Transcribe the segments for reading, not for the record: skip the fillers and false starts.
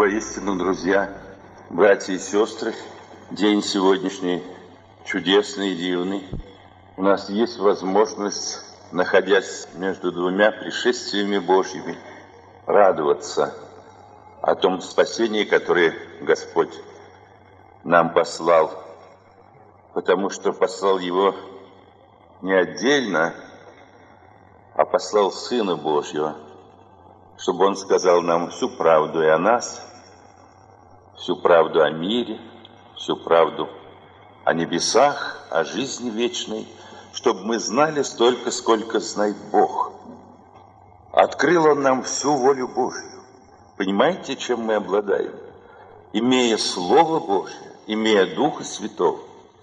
Воистину, друзья, братья и сестры, день сегодняшний чудесный и дивный. У нас есть возможность, находясь между двумя пришествиями Божьими, радоваться о том спасении, которое Господь нам послал, потому что послал его не отдельно, а послал Сына Божьего, чтобы Он сказал нам всю правду и о нас, всю правду о мире, всю правду о небесах, о жизни вечной, чтобы мы знали столько, сколько знает Бог. Открыл Он нам всю волю Божью. Понимаете, чем мы обладаем? Имея Слово Божье, имея Духа Святого.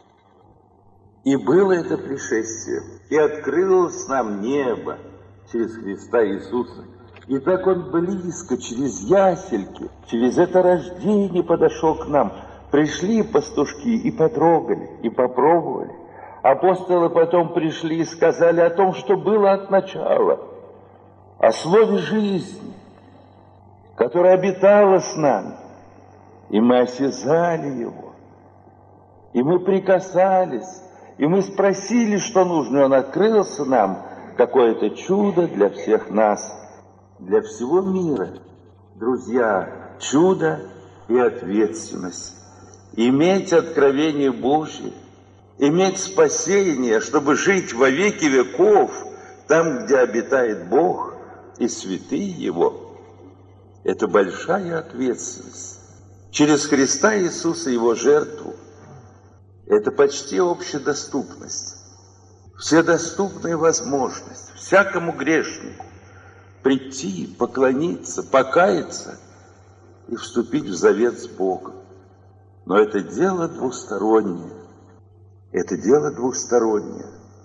И было это пришествие, и открылось нам небо через Христа Иисуса. И так Он близко, через ясельки, через это рождение подошел к нам. Пришли пастушки и потрогали, и попробовали. Апостолы потом пришли и сказали о том, что было от начала, о слове жизни, которое обитало с нами. И мы осязали его, и мы прикасались, и мы спросили, что нужно, и он открылся нам, какое-то чудо для всех нас. Для всего мира, друзья, чудо и ответственность. Иметь откровение Божье, иметь спасение, чтобы жить во веки веков, там, где обитает Бог и святые Его. Это большая ответственность. Через Христа Иисуса, Его жертву, это почти общедоступность. Вседоступная возможность всякому грешнику прийти, поклониться, покаяться и вступить в завет с Богом. Но это дело двустороннее. Это дело двустороннее.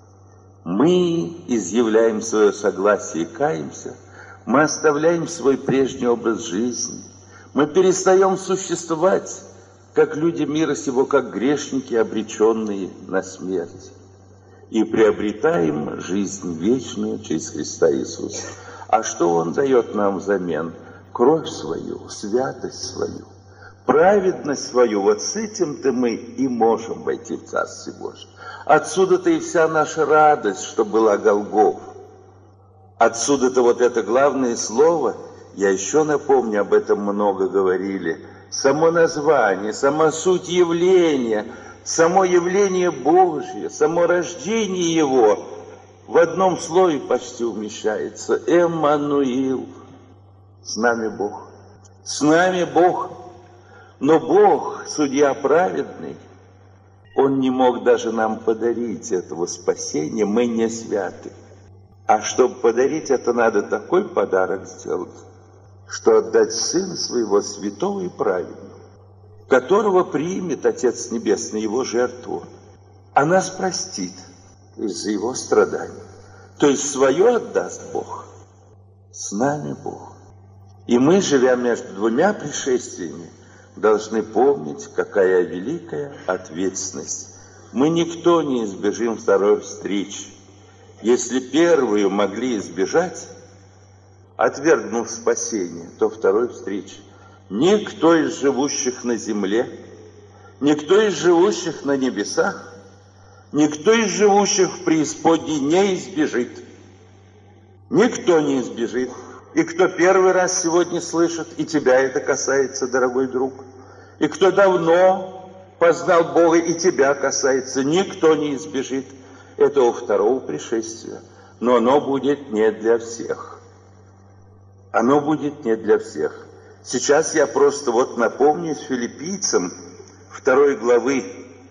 Мы изъявляем свое согласие и каемся, мы оставляем свой прежний образ жизни, мы перестаем существовать, как люди мира сего, как грешники, обреченные на смерть, и приобретаем жизнь вечную через Христа Иисуса. А что Он дает нам взамен? Кровь свою, святость свою, праведность свою. Вот с этим-то мы и можем войти в Царствие Божие. Отсюда-то и вся наша радость, что была Голгоф. Отсюда-то вот это главное слово, я еще напомню, об этом много говорили, само название, сама суть явления, само явление Божье, само рождение Его в одном слове почти умещается. Эммануил. С нами Бог. С нами Бог. Но Бог, судья праведный, Он не мог даже нам подарить этого спасения. Мы не святы. А чтобы подарить это, надо такой подарок сделать, что отдать Сына Своего святого и праведного, которого примет Отец Небесный Его жертву, а нас простит из-за Его страданий. То есть свое отдаст Бог. С нами Бог. И мы, живя между двумя пришествиями, должны помнить, какая великая ответственность. Мы никто не избежим второй встречи. Если первую могли избежать, отвергнув спасение, то второй встречи никто из живущих на земле, никто из живущих на небесах, никто из живущих в преисподней не избежит. Никто не избежит. И кто первый раз сегодня слышит, и тебя это касается, дорогой друг, и кто давно познал Бога, и тебя касается, никто не избежит этого второго пришествия. Но оно будет не для всех. Оно будет не для всех. Сейчас я просто вот напомню филиппийцам 2 главы,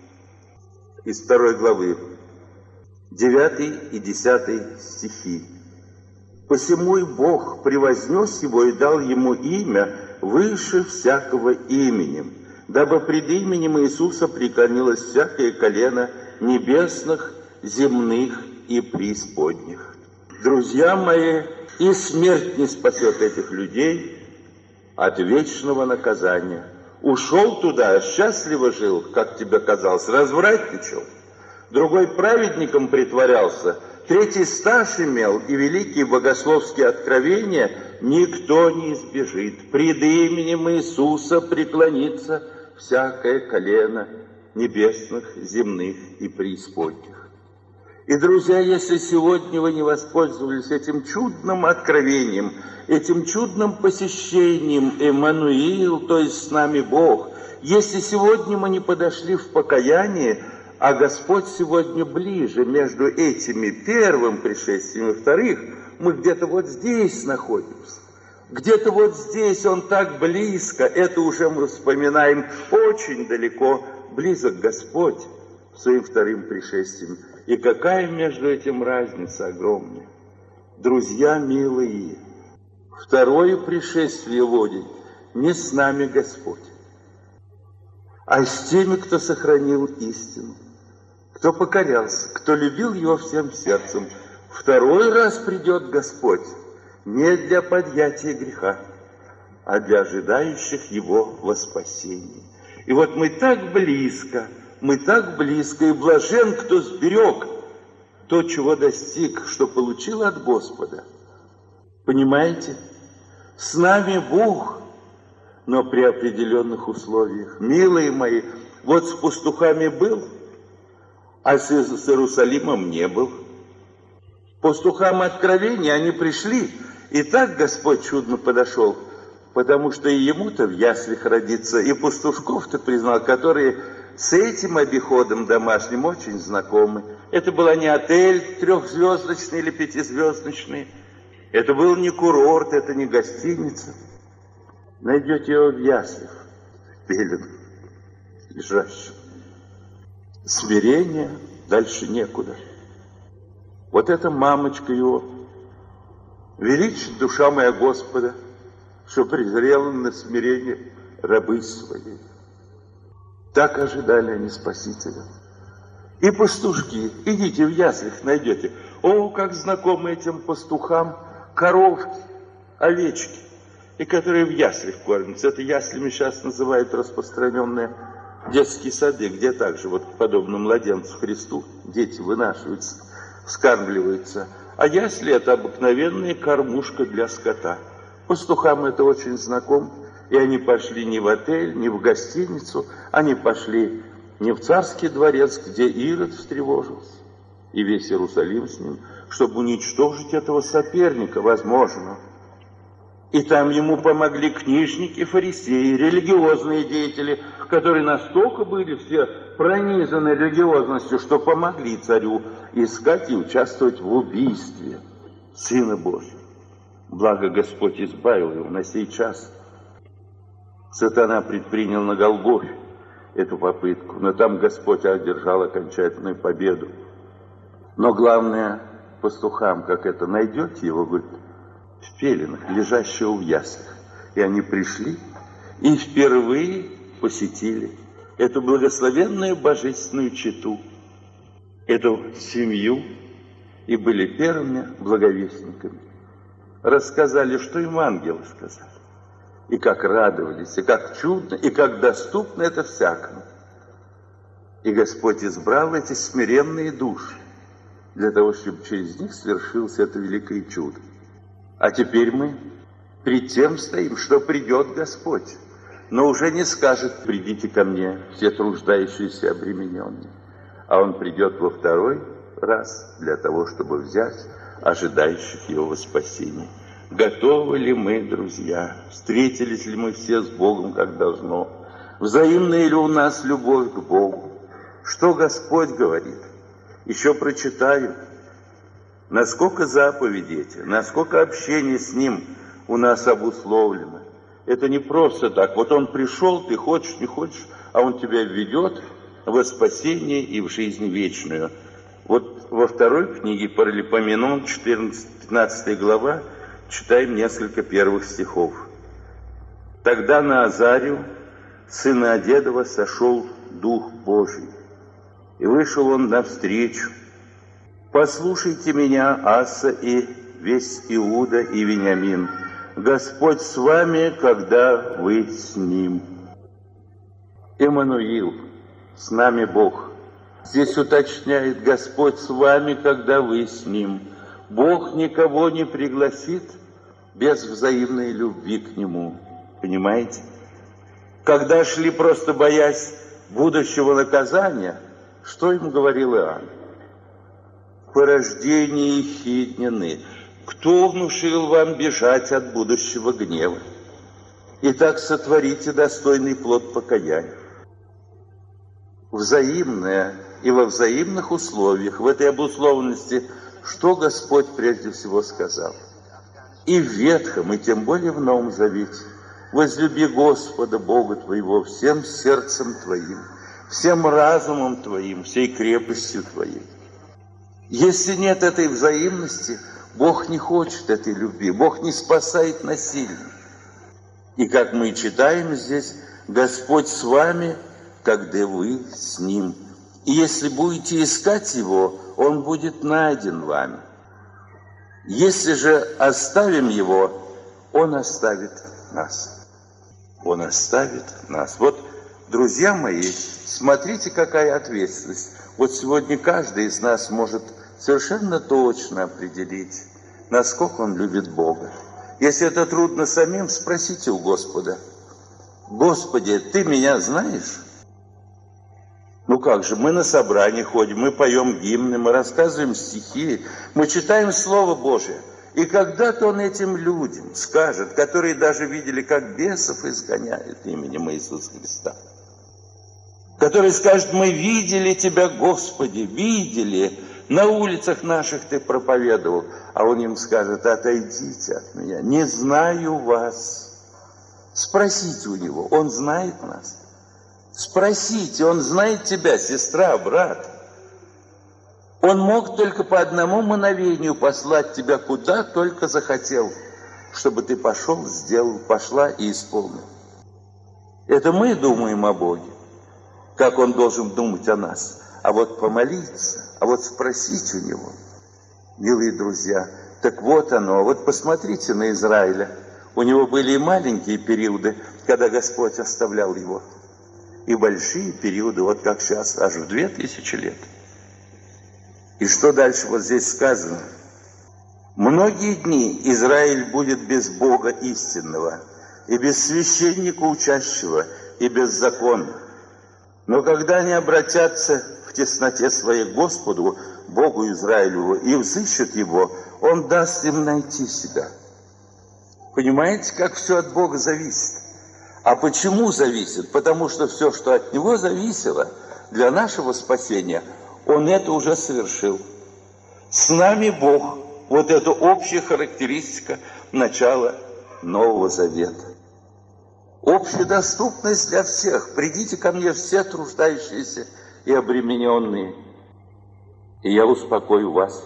из 2 главы, 9 и 10 стихи. «Посему и Бог превознес его и дал ему имя выше всякого имени, дабы пред именем Иисуса преклонилось всякое колено небесных, земных и преисподних». Друзья мои, и смерть не спасет этих людей от вечного наказания. Ушел туда, счастливо жил, как тебе казалось, развратничал. Другой праведником притворялся, третий стаж имел и великие богословские откровения, никто не избежит. Пред именем Иисуса преклонится всякое колено небесных, земных и преисподних. И, друзья, если сегодня вы не воспользовались этим чудным откровением, этим чудным посещением Эммануил, то есть с нами Бог, если сегодня мы не подошли в покаяние, а Господь сегодня ближе между этими первым пришествием и вторых, мы где-то вот здесь находимся. Где-то вот здесь Он так близко, это уже мы вспоминаем очень далеко, близок Господь своим вторым пришествием. И какая между этим разница огромная. Друзья милые, второе пришествие Водень не с нами Господь, а с теми, кто сохранил истину, кто покорялся, кто любил Его всем сердцем. Второй раз придет Господь не для подъятия греха, а для ожидающих Его во спасении. И вот мы так близко, и блажен, кто сберег то, чего достиг, что получил от Господа. Понимаете? С нами Бог, но при определенных условиях. Милые мои, вот с пастухами был, а с Иерусалимом не был. Пастухам откровения они пришли, и так Господь чудно подошел, потому что и ему-то в яслях родиться, и пастушков-то признал, которые с этим обиходом домашним очень знакомы. Это была не отель трехзвездочный или пятизвездочный, это был не курорт, это не гостиница. Найдете его в яслях, в пеленах, лежащем. Смирение, дальше некуда. Вот эта мамочка его. Величит душа моя Господа, что презрела на смирение рабы своей. Так ожидали они Спасителя. И пастушки, идите в яслях, найдете. О, как знакомы этим пастухам коровки, овечки, и которые в яслях кормятся. Это яслями сейчас называют распространенные детские сады, где также, вот подобно младенцу Христу, дети вынашиваются, вскармливаются. А ясли – это обыкновенная кормушка для скота. Пастухам это очень знакомо. И они пошли не в отель, не в гостиницу, они пошли не в царский дворец, где Ирод встревожился, и весь Иерусалим с ним, чтобы уничтожить этого соперника, возможно. И там ему помогли книжники, фарисеи, религиозные деятели, которые настолько были все пронизаны религиозностью, что помогли царю искать и участвовать в убийстве Сына Божьего. Благо Господь избавил его на сей час. Сатана предпринял на Голгофе эту попытку, но там Господь одержал окончательную победу. Но главное, пастухам, как это, найдете его, говорит, в пеленах, лежащего в яслях. И они пришли и впервые посетили эту благословенную божественную чету, эту семью, и были первыми благовестниками. Рассказали, что им ангелы сказали. И как радовались, и как чудно, и как доступно это всякому. И Господь избрал эти смиренные души для того, чтобы через них свершилось это великое чудо. А теперь мы пред тем стоим, что придет Господь, но уже не скажет: придите ко мне, все труждающиеся и обремененные. А Он придет во второй раз для того, чтобы взять ожидающих Его во спасение. Готовы ли мы, друзья? Встретились ли мы все с Богом, как должно? Взаимная ли у нас любовь к Богу? Что Господь говорит? Еще прочитаю. Насколько заповеди эти, насколько общение с Ним у нас обусловлено. Это не просто так. Вот Он пришел, ты хочешь, не хочешь, а Он тебя введет во спасение и в жизнь вечную. Вот во второй книге Паралипоменон, 14-15 глава, читаем несколько первых стихов. «Тогда на Азарию, сына Одедова, сошел Дух Божий, и вышел он навстречу. Послушайте меня, Аса и весь Иуда и Вениамин. Господь с вами, когда вы с Ним». Эммануил, с нами Бог. Здесь уточняет: Господь с вами, когда вы с Ним. Бог никого не пригласит без взаимной любви к Нему. Понимаете? Когда шли, просто боясь будущего наказания, что им говорил Иоанн? Порождение ехиднины, кто внушил вам бежать от будущего гнева? Итак, сотворите достойный плод покаяния. Взаимное и во взаимных условиях, в этой обусловленности, что Господь прежде всего сказал? И в Ветхом, и тем более в Новом Завете: возлюби Господа Бога твоего всем сердцем твоим, всем разумом твоим, всей крепостью твоей. Если нет этой взаимности, Бог не хочет этой любви, Бог не спасает насильно. И как мы читаем здесь, Господь с вами, когда вы с Ним. И если будете искать Его, Он будет найден вами. Если же оставим Его, Он оставит нас. Он оставит нас. Вот, друзья мои, смотрите, какая ответственность. Вот сегодня каждый из нас может совершенно точно определить, насколько он любит Бога. Если это трудно самим, спросите у Господа: Господи, Ты меня знаешь? Ну как же, мы на собрание ходим, мы поем гимны, мы рассказываем стихи, мы читаем Слово Божие. И когда-то Он этим людям скажет, которые даже видели, как бесов изгоняют именем Иисуса Христа, которые скажут: мы видели Тебя, Господи, видели, на улицах наших Ты проповедовал. А Он им скажет: отойдите от меня, не знаю вас. Спросите у Него, Он знает нас. Спросите, Он знает тебя, сестра, брат. Он мог только по одному мгновению послать тебя куда только захотел, чтобы ты пошел, сделал, пошла и исполнил. Это мы думаем о Боге, как Он должен думать о нас. А вот помолиться, а вот спросить у Него, милые друзья, так вот оно. Вот посмотрите на Израиля. У него были и маленькие периоды, когда Господь оставлял его, и большие периоды, вот как сейчас, аж в 2000 лет. И что дальше вот здесь сказано? Многие дни Израиль будет без Бога истинного, и без священника учащего, и без закона. Но когда они обратятся в тесноте своей к Господу, Богу Израилеву, и взыщут Его, Он даст им найти себя. Понимаете, как все от Бога зависит? А почему зависит? Потому что все, что от Него зависело для нашего спасения, Он это уже совершил. С нами Бог. Вот это общая характеристика начала Нового Завета. Общедоступность для всех. Придите ко мне все труждающиеся и обремененные, и я успокою вас.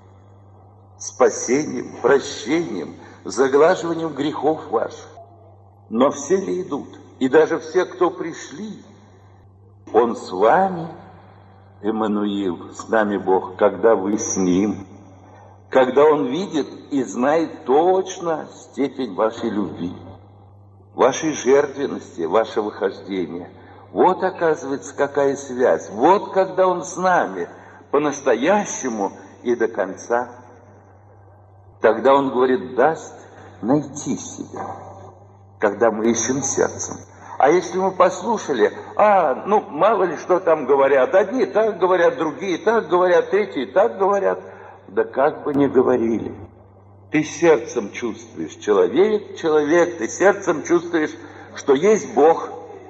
Спасением, прощением, заглаживанием грехов ваших. Но все ли идут? И даже все, кто пришли, Он с вами, Эммануил, с нами Бог, когда вы с Ним, когда Он видит и знает точно степень вашей любви, вашей жертвенности, вашего хождения. Вот, оказывается, какая связь. Вот когда Он с нами по-настоящему и до конца. Тогда Он говорит, даст найти себя, когда мы ищем сердцем. А если мы послушали, мало ли что там говорят. Одни так говорят, другие так говорят, третьи так говорят. Да как бы ни говорили. Ты сердцем чувствуешь, человек, ты сердцем чувствуешь, что есть Бог.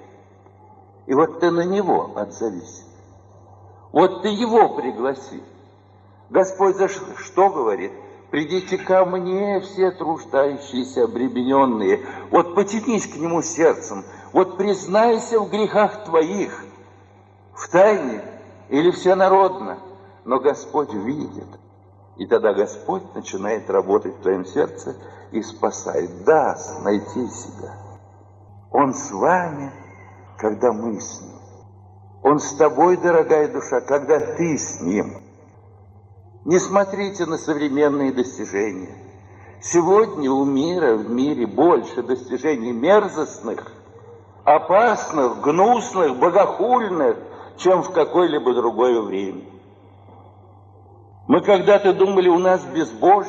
И вот ты на Него отзовись. Вот ты Его пригласи. Господь за что говорит? Придите ко мне, все труждающиеся, обремененные. Вот потянись к Нему сердцем. Вот признайся в грехах твоих, в тайне или всенародно. Но Господь видит. И тогда Господь начинает работать в твоем сердце и спасает. Даст найти себя. Он с вами, когда мы с Ним. Он с тобой, дорогая душа, когда ты с Ним. Не смотрите на современные достижения. Сегодня у мира, в мире больше достижений мерзостных, опасных, гнусных, богохульных, чем в какое-либо другое время. Мы когда-то думали, у нас безбожье,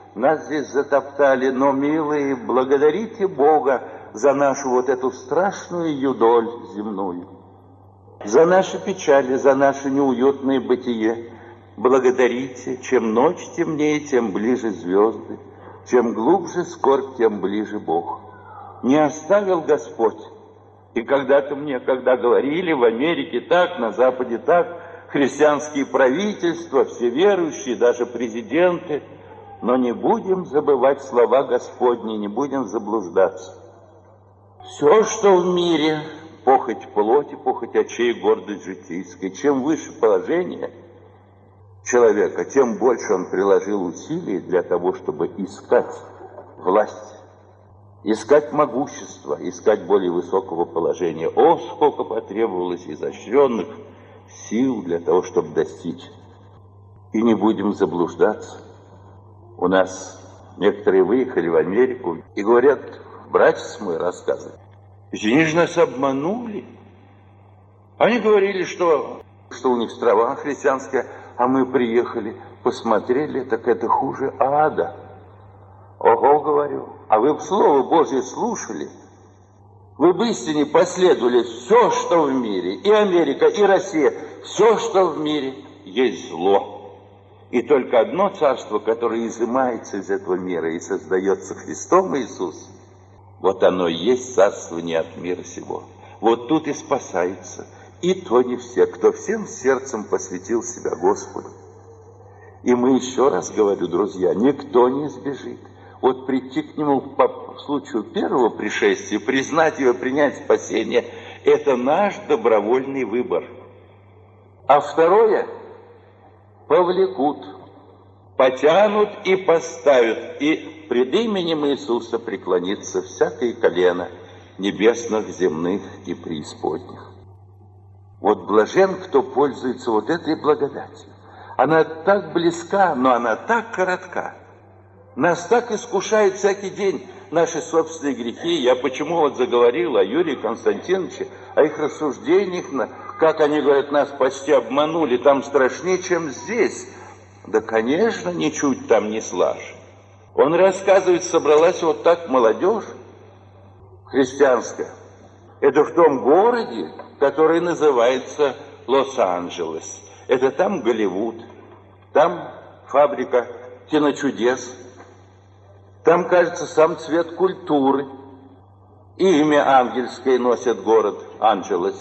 нас здесь затоптали, но, милые, благодарите Бога за нашу вот эту страшную юдоль земную, за наши печали, за наше неуютное бытие. Благодарите, чем ночь темнее, тем ближе звезды, чем глубже скорбь, тем ближе Бог. Не оставил Господь. И когда-то мне, когда говорили в Америке так, на Западе так, христианские правительства, все верующие, даже президенты, но не будем забывать слова Господни, не будем заблуждаться. Все, что в мире, похоть плоти, похоть очей, гордость житейская, чем выше положение человека, тем больше он приложил усилий для того, чтобы искать власть, искать могущество, искать более высокого положения. О, сколько потребовалось изощренных сил для того, чтобы достичь. И не будем заблуждаться. У нас некоторые выехали в Америку и говорят, братец мой рассказывает, они же нас обманули. Они говорили, что у них страва христианская, а мы приехали, посмотрели, так это хуже ада. Ого, говорю, а вы бы Слово Божье слушали? Вы бы истине последовали. Все, что в мире, и Америка, и Россия, все, что в мире, есть зло. И только одно царство, которое изымается из этого мира и создается Христом Иисусом, вот оно и есть царство не от мира сего. Вот тут и спасаются. И то не все, кто всем сердцем посвятил себя Господу. И мы еще раз говорю, друзья, никто не сбежит. Вот прийти к Нему по случаю первого пришествия, признать Его, принять спасение, это наш добровольный выбор. А второе, повлекут, потянут и поставят, и пред именем Иисуса преклонится всякое колено небесных, земных и преисподних. Вот блажен, кто пользуется вот этой благодатью. Она так близка, но она так коротка. Нас так искушает всякий день наши собственные грехи. Я почему вот заговорил о Юрии Константиновиче, о их рассуждениях, как они говорят, нас почти обманули, там страшнее, чем здесь. Да, конечно, ничуть там не слаже. Он рассказывает, собралась вот так молодежь христианская. Это в том городе, который называется Лос-Анджелес. Это там Голливуд, там фабрика киночудес, там, кажется, сам цвет культуры. И имя ангельское носит город Анджелес.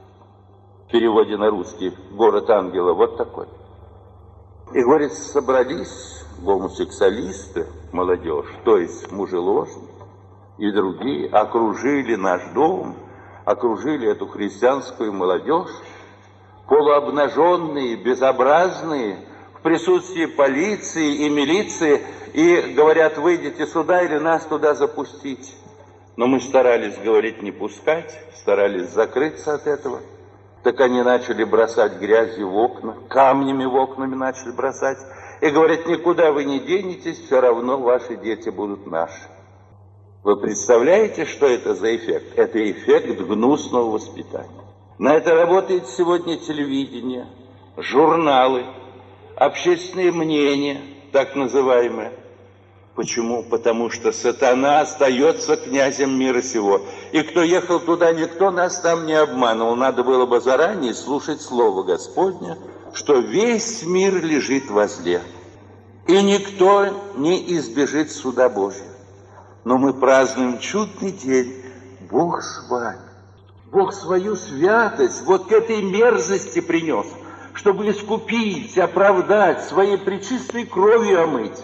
В переводе на русский город ангела вот такой. И, говорит, собрались гомосексуалисты, молодежь, то есть мужеложники и другие, окружили наш дом, окружили эту христианскую молодежь, полуобнаженные, безобразные, в присутствии полиции и милиции, и говорят, выйдите сюда или нас туда запустить. Но мы старались, говорить, не пускать, старались закрыться от этого. Так они начали бросать грязью в окна, камнями в окнами начали бросать. И говорят, никуда вы не денетесь, все равно ваши дети будут наши. Вы представляете, что это за эффект? Это эффект гнусного воспитания. На это работает сегодня телевидение, журналы, общественное мнение, так называемое. Почему? Потому что сатана остается князем мира сего. И кто ехал туда, никто нас там не обманывал. Надо было бы заранее слушать слово Господне, что весь мир лежит во зле. И никто не избежит суда Божьего. Но мы празднуем чудный день. Бог с вами. Бог свою святость вот к этой мерзости принес, чтобы искупить, оправдать, своей пречистой кровью омыть.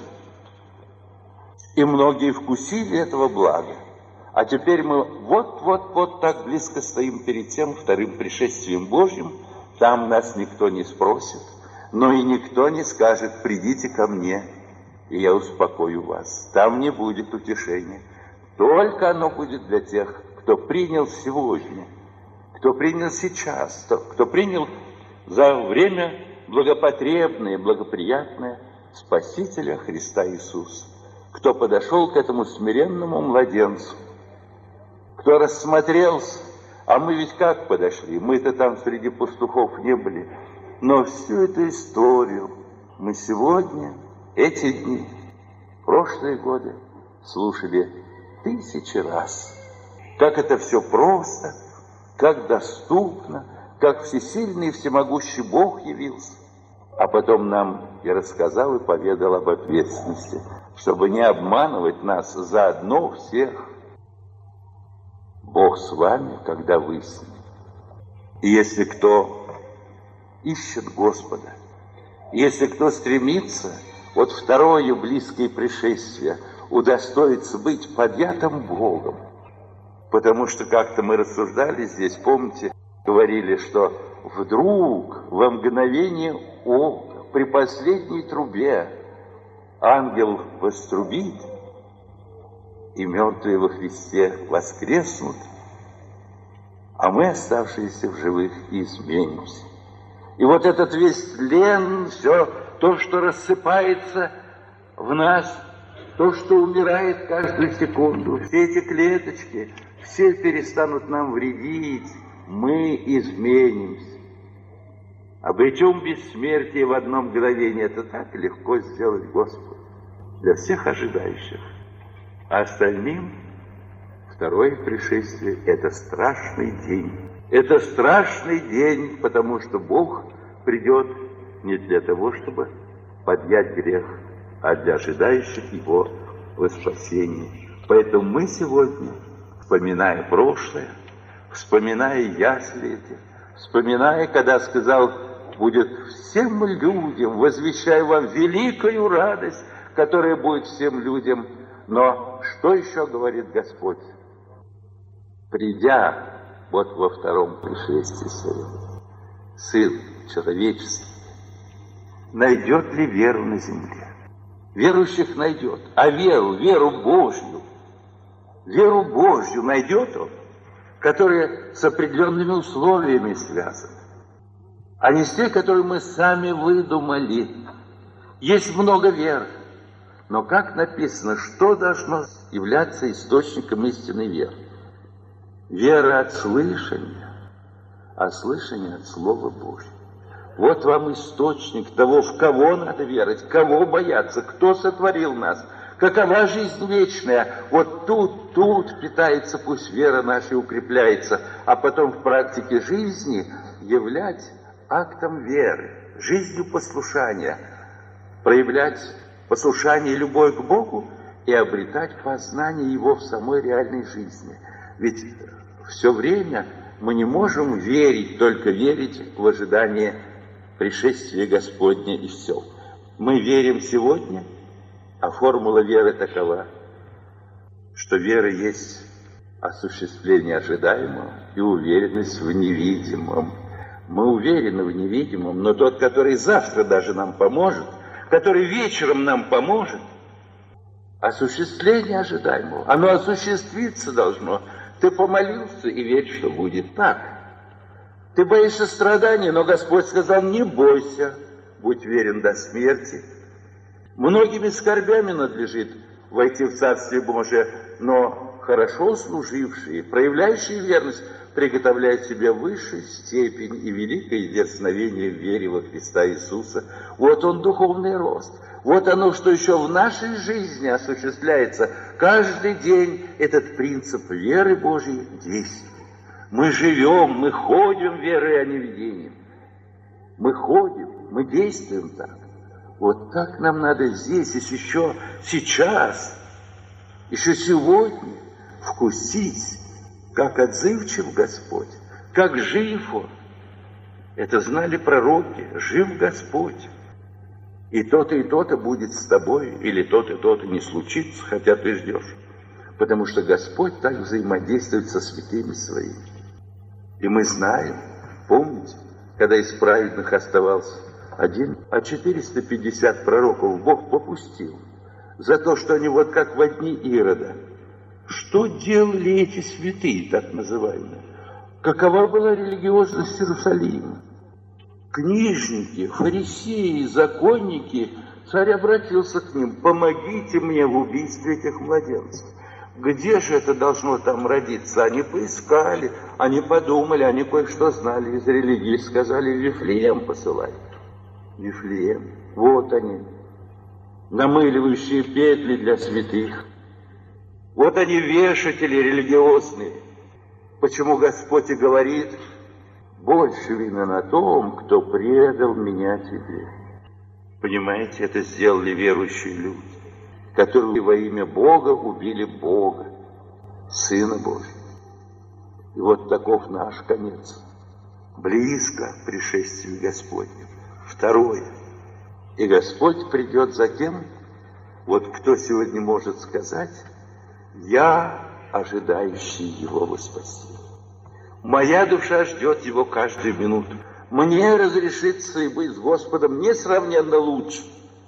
И многие вкусили этого блага. А теперь мы вот так близко стоим перед тем вторым пришествием Божьим. Там нас никто не спросит, но и никто не скажет, придите ко мне, и я успокою вас. Там не будет утешения. Только оно будет для тех, кто принял сегодня, кто принял сейчас, кто принял за время благопотребное, благоприятное Спасителя Христа Иисуса. Кто подошел к этому смиренному младенцу, кто рассмотрелся, а мы ведь как подошли? Мы-то там среди пастухов не были. Но всю эту историю мы сегодня, эти дни, В прошлые годы слушали 1000 раз. Как это все просто, как доступно, как всесильный и всемогущий Бог явился. А потом нам и рассказал, и поведал об ответственности, чтобы не обманывать нас заодно всех. Бог с вами, когда вы с ним. И если кто ищет Господа, если кто стремится, вот второе близкое пришествие, удостоится быть подъятым Богом. Потому что как-то мы рассуждали здесь, помните, говорили, что вдруг во мгновение ока, при последней трубе, ангел вострубит, и мертвые во Христе воскреснут, а мы, оставшиеся в живых, изменимся. И вот этот весь тлен, все то, что рассыпается в нас, то, что умирает каждую секунду, все эти клеточки, все перестанут нам вредить, мы изменимся. Обретем бессмертие в одно мгновение. Это так легко сделать Господу для всех ожидающих. А остальным второе пришествие – это страшный день. Это страшный день, потому что Бог придет не для того, чтобы поднять грех, а для ожидающих Его во спасении. Поэтому мы сегодня, вспоминая прошлое, вспоминая ясли эти, вспоминая, когда сказал, будет всем людям, возвещаю вам великую радость, которая будет всем людям. Но что еще говорит Господь? Придя вот во втором пришествии своем, Сын человеческий, найдет ли веру на земле? Верующих найдет. А веру Божью найдет Он, которая с определенными условиями связана, а не с те, которые мы сами выдумали. Есть много вер, но как написано, что должно являться источником истинной веры? Вера от слышания, а слышание от Слова Божьего. Вот вам источник того, в кого надо верить, кого бояться, кто сотворил нас, какова жизнь вечная. Вот тут питается, пусть вера наша укрепляется, а потом в практике жизни являть актом веры, жизнью послушания, проявлять послушание и любовь к Богу и обретать познание Его в самой реальной жизни. Ведь все время мы не можем верить, только верить в ожидание пришествия Господня и все. Мы верим сегодня, а формула веры такова, что вера есть осуществление ожидаемого и уверенность в невидимом. Мы уверены в невидимом, но тот, который завтра даже нам поможет, который вечером нам поможет, осуществление ожидаемого, оно осуществиться должно. Ты помолился и верь, что будет так. Ты боишься страданий, но Господь сказал, не бойся, будь верен до смерти. Многими скорбями надлежит войти в Царствие Божие, но хорошо служившие, проявляющие верность, приготовляют себе высшую степень и великое дерзновение в вере во Христа Иисуса. Вот он, духовный рост. Вот оно, что еще в нашей жизни осуществляется. Каждый день этот принцип веры Божьей действует. Мы живем, мы ходим верой, а не видением. Мы ходим, мы действуем так. Вот так нам надо здесь, еще сейчас, еще сегодня вкусить, как отзывчив Господь, как жив Он. Это знали пророки, жив Господь. И то-то будет с тобой, или то-то не случится, хотя ты ждешь. Потому что Господь так взаимодействует со святыми своими. И мы знаем, помните, когда из праведных оставался один, а 450 пророков Бог попустил за то, что они вот как во дни Ирода. Что делали эти святые, так называемые? Какова была религиозность Иерусалима? Книжники, фарисеи, законники, царь обратился к ним, помогите мне в убийстве этих младенцев. Где же это должно там родиться? Они поискали, они подумали, они кое-что знали из религии, сказали, в Вифлеем посылать. Вифлеем, вот они. намыливающие петли для святых. Вот они, вешатели религиозные. Почему Господь и говорит: больше вины на том, кто предал меня тебе. Понимаете, это сделали верующие люди, которые во имя Бога убили Бога, Сына Божьего. И вот таков наш конец. Близко к пришествию Господню. Второе. И Господь придет за тем, вот кто сегодня может сказать: я ожидающий Его во спасении. Моя душа ждет Его каждую минуту. Мне разрешится и быть с Господом несравненно лучше.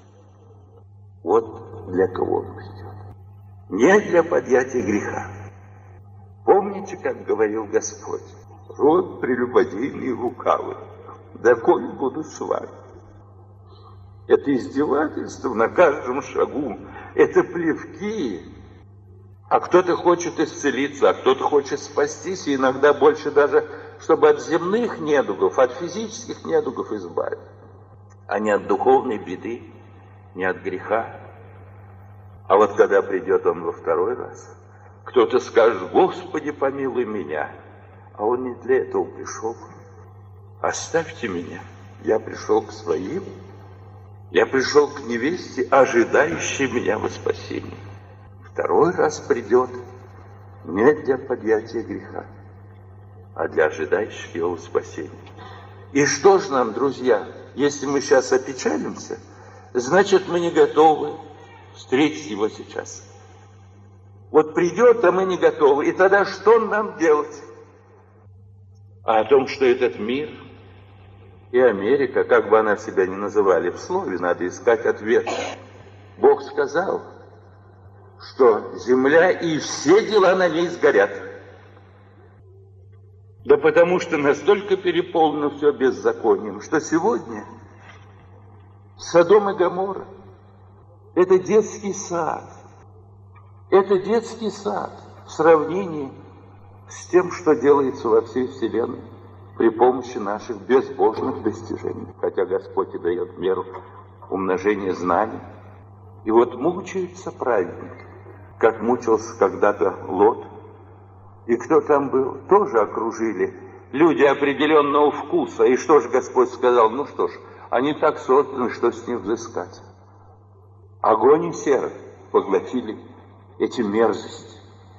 Вот для кого Он придет. Не для подъятия греха. Помните, как говорил Господь: род прелюбодейный и лукавый, доколе буду с вами. Это издевательство на каждом шагу, это плевки. А кто-то хочет исцелиться, а кто-то хочет спастись, и иногда больше даже, чтобы от земных недугов, от физических недугов избавить, а не от духовной беды, не от греха. А вот когда придет он во второй раз, кто-то скажет: Господи, помилуй меня. А он не для этого пришел. Оставьте меня, я пришел к своим, я пришел к невесте, ожидающей меня во спасении. Второй раз придет не для подъятия греха, а для ожидающих его спасения. И что ж нам, друзья, если мы сейчас опечалимся, значит, мы не готовы встретить его сейчас. Вот придет, а мы не готовы. И тогда что нам делать? А о том, что этот мир и Америка, как бы она себя ни называли, в слове надо искать ответ. Бог сказал, что земля и все дела на ней сгорят. Да потому что настолько переполнено все беззаконием, что сегодня Содом и Гоморра — это детский сад. Это детский сад в сравнении с тем, что делается во всей вселенной при помощи наших безбожных достижений. Хотя Господь и дает меру умножения знаний. И вот мучается праведник, как мучился когда-то Лот. И кто там был? Тоже окружили люди определенного вкуса. И что же Господь сказал? Ну что ж, они так созданы, что с них взыскать. Огонь и сера поглотили эти мерзости.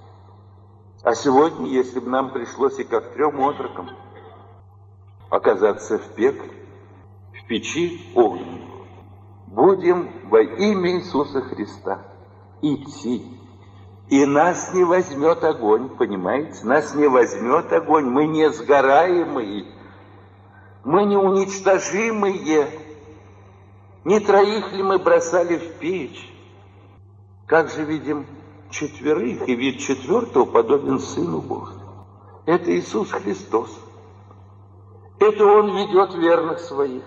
А сегодня, если бы нам пришлось и как 3 отрокам оказаться в пекле, в печи огненной, будем во имя Иисуса Христа идти. И нас не возьмет огонь, понимаете? Нас не возьмет огонь. Мы не сгораемые. Мы не уничтожимые. Не 3 ли мы бросали в печь? Как же видим 4, и вид 4 подобен Сыну Божьему. Это Иисус Христос. Это Он ведет верных своих.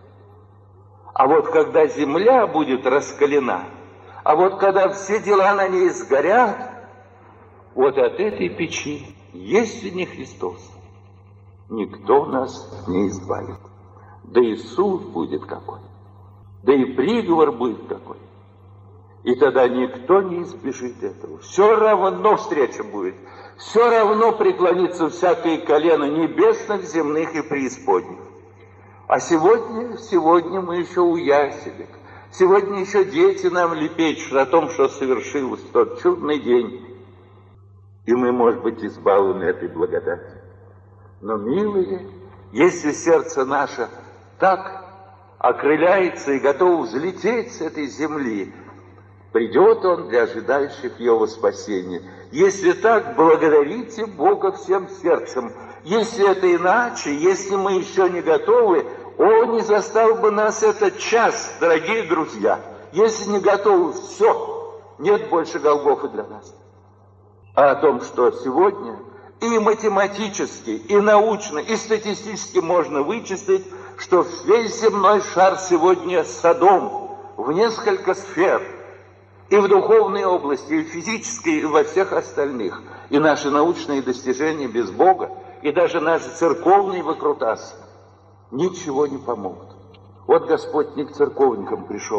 А вот когда земля будет раскалена, а вот когда все дела на ней сгорят, вот от этой печи, если не Христос, никто нас не избавит. Да и суд будет какой, да и приговор будет какой. И тогда никто не избежит этого. Все равно встреча будет. Все равно преклонится всякое колено небесных, земных и преисподних. А сегодня мы еще у яселек. Сегодня еще дети нам лепечут о том, что совершилось в тот чудный день. И мы, может быть, избавлены этой благодатью. Но, милые, если сердце наше так окрыляется и готово взлететь с этой земли, придет Он для ожидающих Его спасения. Если так, благодарите Бога всем сердцем. Если это иначе, если мы еще не готовы, О, не застал бы нас этот час, дорогие друзья. Если не готовы, все, нет больше Голгофы для нас. А о том, что сегодня и математически, и научно, и статистически можно вычислить, что весь земной шар сегодня Содом в несколько сфер, и в духовной области, и в физической, и во всех остальных. И наши научные достижения без Бога, и даже наши церковные выкрутасы ничего не помогут. Вот Господь не к церковникам пришел,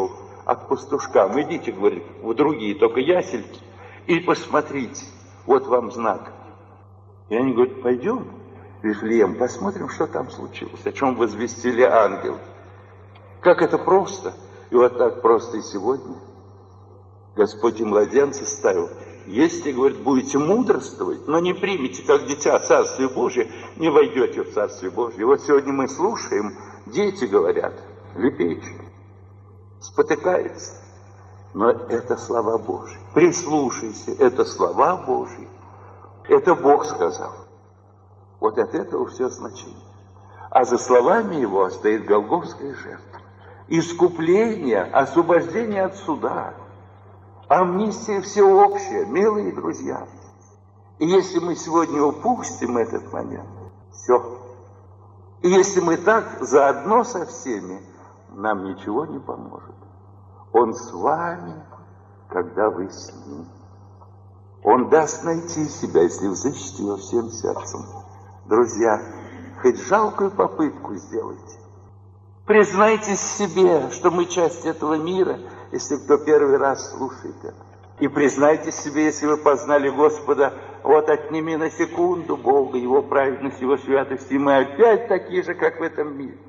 к пастушкам. Идите, говорит, в другие только ясельки, и посмотрите, вот вам знак. И они говорят, пойдем в Вифлеем, посмотрим, что там случилось, о чем возвестили ангелы. Как это просто, и вот так просто и сегодня. Господь и младенца ставил. Если, говорит, будете мудрствовать, но не примете, как дитя, Царствие Божие, не войдете в Царствие Божие. И вот сегодня мы слушаем, дети говорят, лепечут, спотыкаются. Но это слова Божьи. Прислушайся, это слова Божьи. Это Бог сказал. Вот от этого все значение. А за словами Его стоит Голгофская жертва. Искупление, освобождение от суда. Амнистия всеобщая, милые друзья. И если мы сегодня упустим этот момент, все. И если мы так заодно со всеми, нам ничего не поможет. Он с вами, когда вы с ним. Он даст найти себя, если взыщете его всем сердцем. Друзья, хоть жалкую попытку сделайте. Признайтесь себе, что мы часть этого мира, если кто первый раз слушает это. И признайтесь себе, если вы познали Господа, вот отними на секунду Бога, Его праведность, Его святость, и мы опять такие же, как в этом мире.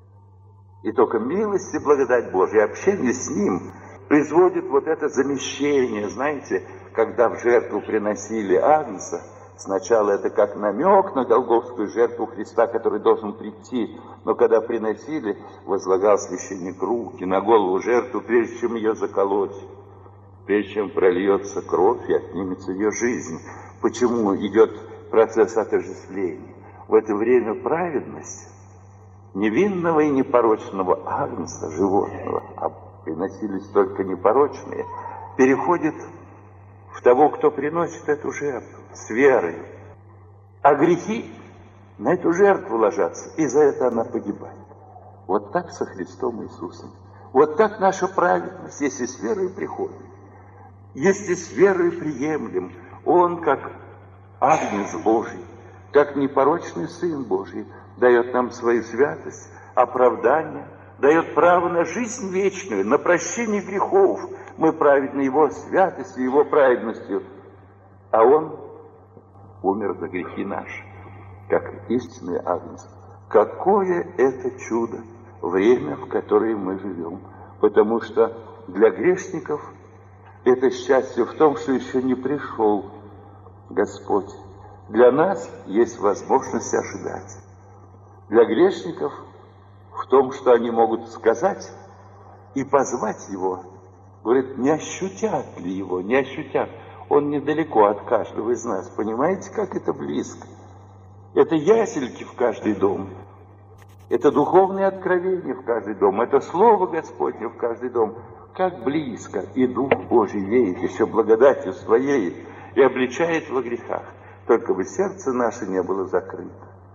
И только милость и благодать Божья, общение с Ним производит вот это замещение, знаете, когда в жертву приносили агнца, сначала это как намек на голгофскую жертву Христа, который должен прийти, но когда приносили, возлагал священник руки на голову жертву, прежде чем ее заколоть, прежде чем прольется кровь и отнимется ее жизнь. Почему идет процесс отождествления? В это время праведность невинного и непорочного агнца, животного, а приносились только непорочные, переходит в того, кто приносит эту жертву, с верой. А грехи на эту жертву ложатся, и за это она погибает. Вот так со Христом Иисусом. Вот так наша праведность, если с верой приходим, если с верой приемлем, Он, как агнец Божий, как непорочный Сын Божий, дает нам свою святость, оправдание, дает право на жизнь вечную, на прощение грехов. Мы праведны Его святостью, Его праведностью. А Он умер за грехи наши, как истинный агнец. Какое это чудо, время, в которое мы живем. Потому что для грешников это счастье в том, что еще не пришел Господь. Для нас есть возможность ожидать. Для грешников в том, что они могут сказать и позвать Его. Говорит, не ощутят ли Его, не ощутят. Он недалеко от каждого из нас. Понимаете, как это близко? Это ясельки в каждый дом. Это духовное откровение в каждый дом. Это Слово Господне в каждый дом. Как близко. И Дух Божий веет еще благодатью Своей и обличает во грехах. Только бы сердце наше не было закрыто.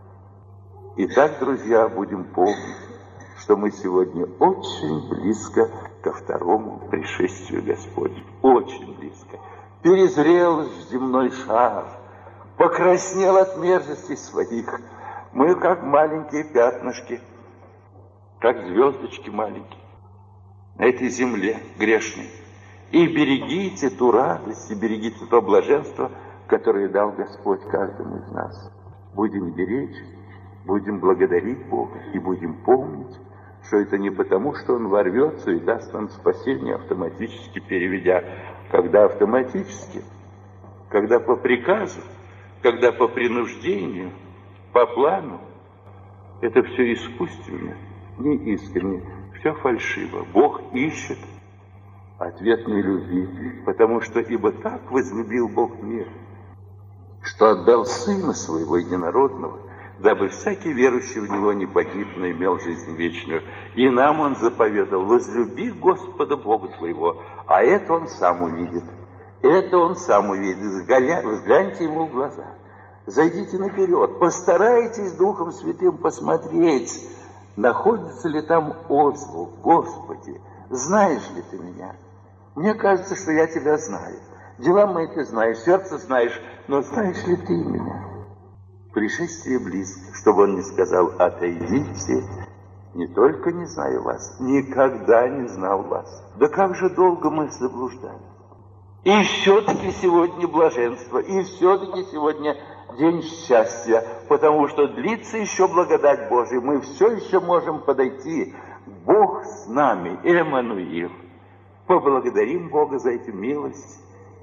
Итак, друзья, будем помнить, что мы сегодня очень близко ко второму пришествию Господню. Очень близко. Перезрел земной шар, покраснел от мерзостей своих. Мы как маленькие пятнышки, как звездочки маленькие на этой земле грешной. И берегите ту радость, и берегите то блаженство, которое дал Господь каждому из нас. Будем беречь, будем благодарить Бога и будем помнить, что это не потому, что Он ворвется и даст нам спасение, автоматически переведя. Когда автоматически, когда по приказу, когда по принуждению, по плану, это все искусственно, не искренне, все фальшиво. Бог ищет ответной любви, потому что ибо так возлюбил Бог мир, что отдал Сына Своего Единородного, дабы всякий верующий в Него не погиб, но имел жизнь вечную. И нам Он заповедал: возлюби Господа Бога твоего, а это Он сам увидит. Это Он сам увидит. Взгляньте Ему в глаза. Зайдите наперед, постарайтесь Духом Святым посмотреть, находится ли там отзвук: Господи, знаешь ли Ты меня? Мне кажется, что я Тебя знаю. Дела мои Ты знаешь, сердце знаешь, но знаешь ли Ты меня? Пришествие близко, чтобы Он не сказал: отойдите Не только не знаю вас, никогда не знал вас. Да как же долго мы заблуждались. И все-таки сегодня блаженство, и все-таки сегодня день счастья, потому что длится еще благодать Божия. Мы все еще можем подойти. Бог с нами, Эммануил. Поблагодарим Бога за эту милость.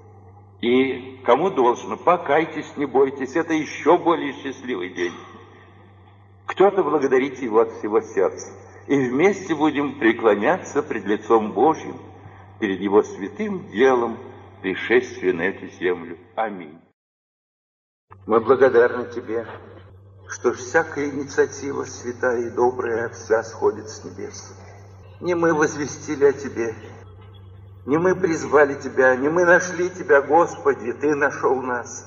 И кому должно, покайтесь, не бойтесь, это еще более счастливый день. Кто-то благодарите Его от всего сердца. И вместе будем преклоняться пред лицом Божьим, перед Его святым делом пришествия на эту землю. Аминь. Мы благодарны Тебе, что всякая инициатива святая и добрая вся сходит с небес. Не мы возвестили о Тебе, не мы призвали Тебя, не мы нашли Тебя, Господи, Ты нашел нас.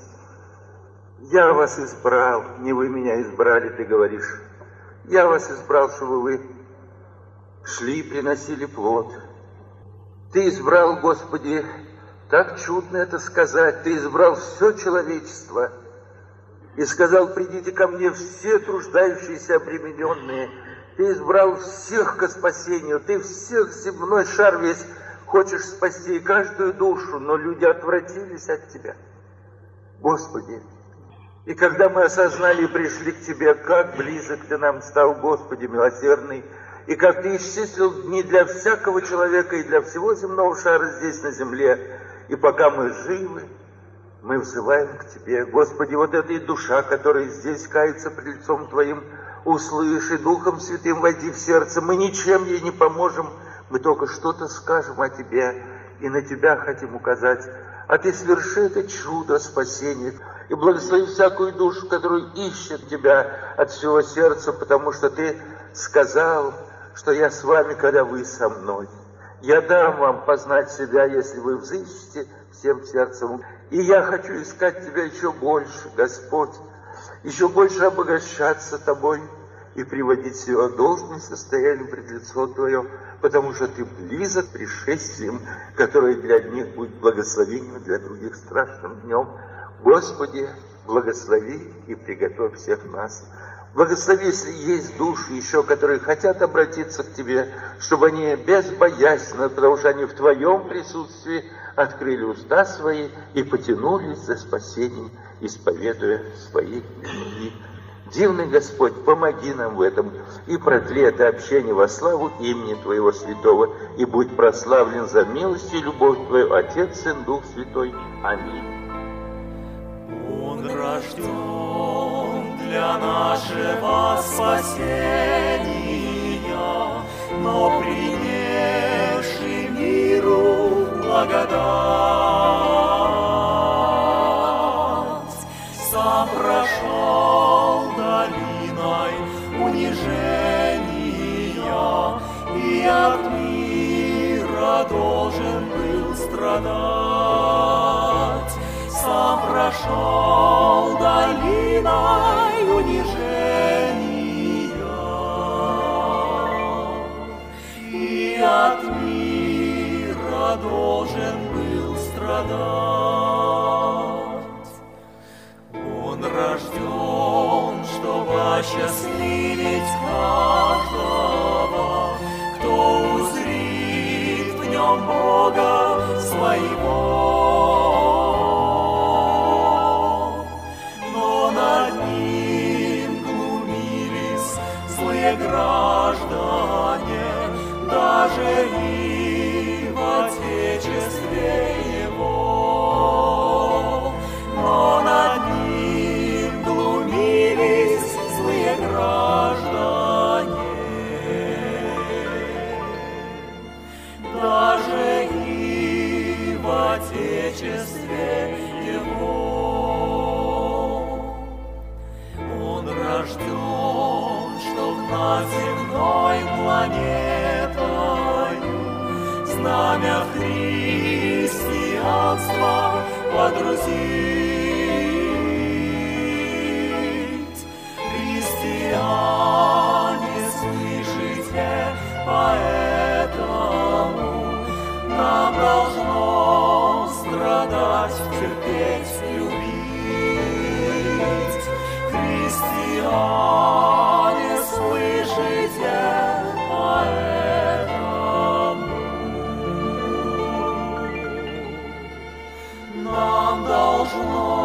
Я вас избрал, не вы меня избрали, Ты говоришь. Я вас избрал, чтобы вы шли и приносили плод. Ты избрал, Господи, так чудно это сказать, Ты избрал все человечество и сказал: придите ко мне все труждающиеся, обремененные. Ты избрал всех ко спасению, Ты всех, земной шар весь хочешь спасти, каждую душу, но люди отвратились от Тебя. Господи, и когда мы осознали и пришли к Тебе, как близок Ты нам стал, Господи милосердный, и как Ты исчислил дни для всякого человека и для всего земного шара здесь на земле, и пока мы живы, мы взываем к Тебе. Господи, вот эта и душа, которая здесь кается пред лицом Твоим, услыши, Духом Святым войди в сердце. Мы ничем ей не поможем, мы только что-то скажем о Тебе, и на Тебя хотим указать. А Ты сверши это чудо спасения, и благослови всякую душу, которую ищет Тебя от всего сердца, потому что Ты сказал, что я с вами, когда вы со мной. Я дам вам познать себя, если вы взыщете всем сердцем. И я хочу искать Тебя еще больше, Господь, еще больше обогащаться Тобой и приводить себя в должное состояние пред лицо Твое, потому что Ты близок пришествием, которое для одних будет благословением, для других страшным днем. Господи, благослови и приготовь всех нас. Благослови, если есть души еще, которые хотят обратиться к Тебе, чтобы они безбоязненно, потому что они в Твоем присутствии открыли уста свои и потянулись за спасением, исповедуя свои грехи. Дивный Господь, помоги нам в этом и продли это общение во славу имени Твоего Святого, и будь прославлен за милость и любовь Твою, Отец, Сын, Дух Святой. Аминь. Он рожден для нашего спасения, но принесший миру благодать, сам прошел долиной унижения и от мира должен был страдать. Сам прошел долиной унижения и от мира должен был страдать. Он рожден, чтобы осчастливить каждого, кто узрит в нем Бога своего. Граждане, даже и в Отечестве Его, но над ним глумились злые граждане, даже и в Отечестве Его. Он рожден, чтоб над земной планетою знамя христианства водрузить. Христиане, слышите, поэтому нам должно страдать, терпеть, любить. Христиане, слышите, должно